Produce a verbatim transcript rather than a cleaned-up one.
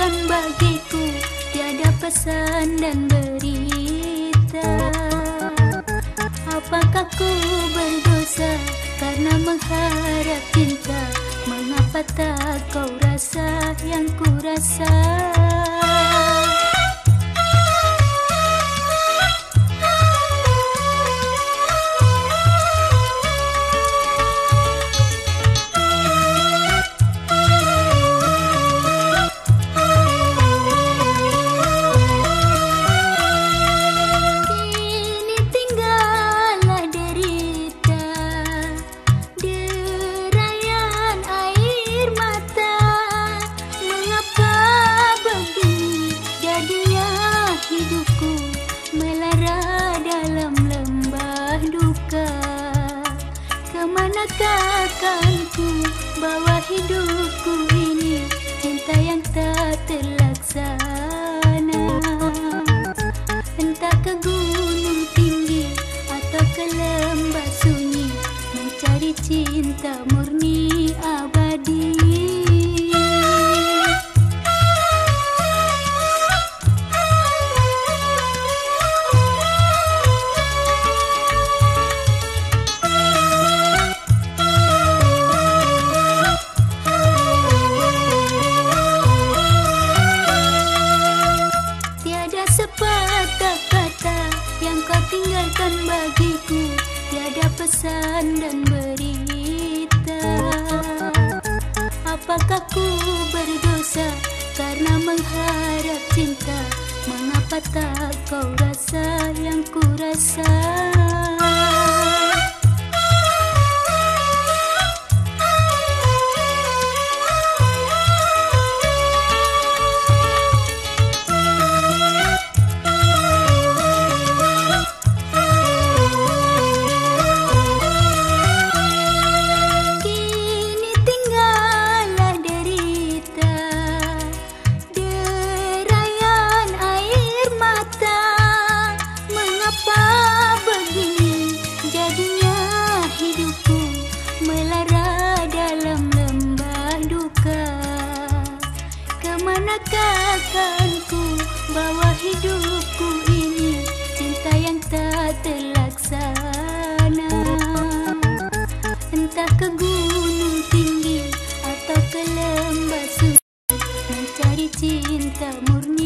tinggalkan bagiku tiada pesan dan berita. Apakah ku berdosa karena mengharap cinta? Mengapa tak kau rasa yang ku rasa? Kemanakah akan ku bawa hidupku ini, cinta yang tak terlaksana? Entah ke gunung tinggi atau ke lembah sunyi, mencari cinta murni abadi. Tinggalkan bagiku tiada pesan dan berita. Apakah ku berdosa karena mengharap cinta? Mengapa tak kau rasa yang ku rasa? Kemanakah akan ku bawa hidupku ini, cinta yang tak terlaksana? Entah ke gunung tinggi atau ke lembah sunyi, mencari cinta murni